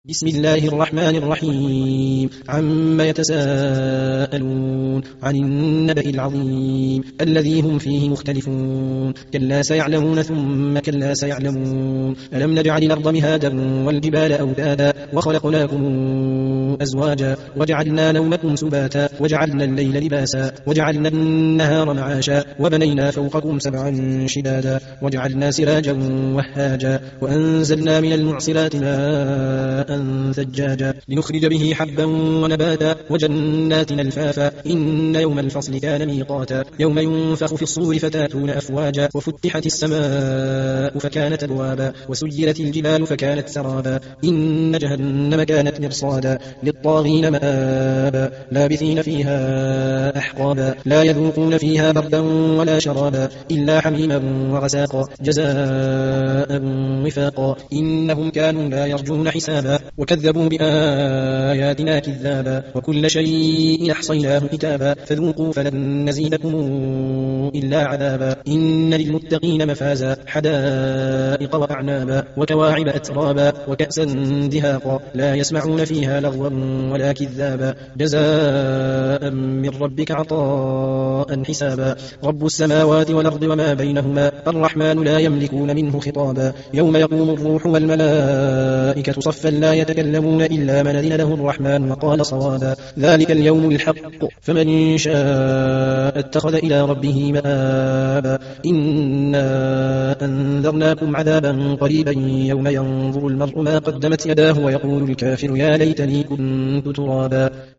بسم الله الرحمن الرحيم عما يتساءلون عن النبأ العظيم الذي هم فيه مختلفون كلا سيعلمون ثم كلا سيعلمون ألم نجعل الأرض مهادا والجبال أوتادا وخلقناكم أزواجا وجعلنا نومكم سباتا وجعلنا الليل لباسا وجعلنا النهار معاشا وبنينا فوقكم سبعا شدادا وجعلنا سراجا وهاجا وأنزلنا من المعصرات ماء ثجاجا لنخرج به حبا ونباتا وجنات ألفافا إن يوم الفصل كان ميقاتا يوم ينفخ في الصور فتاتون أفواجا وفتحت السماء فكانت أبوابا وسيرت الجبال فكانت سرابا إن جهنم كانت مرصادا للطاغين مآبا لابثين فيها أحقابا لا يذوقون فيها بردا ولا شرابا إلا حميما وغساقا جزاء وفاقا إنهم كانوا لا يرجون حسابا وكذبوا بآياتنا كذابا وكل شيء أحصيناه كتابا فذوقوا فلن نزيدكم إلا عذابا إن للمتقين مفازا حدائق وأعنابا وكواعب أترابا وكأسا دهاقا لا يسمعون فيها لغوا ولا كذابا جزاء من ربك عطاء حسابا رب السماوات والأرض وما بينهما الرحمن لا يملكون منه خطابا يوم يقوم الروح والملائكة صفا لا يتكلمون إلا من أذن له الرحمن وقال صوابا ذلك اليوم الحق فمن شاء اتخذ إلى ربه مآبا إنا أنذرناكم عذابا قريبا يوم ينظر المرء ما قدمت يداه ويقول الكافر يا ليتني كنت ترابا.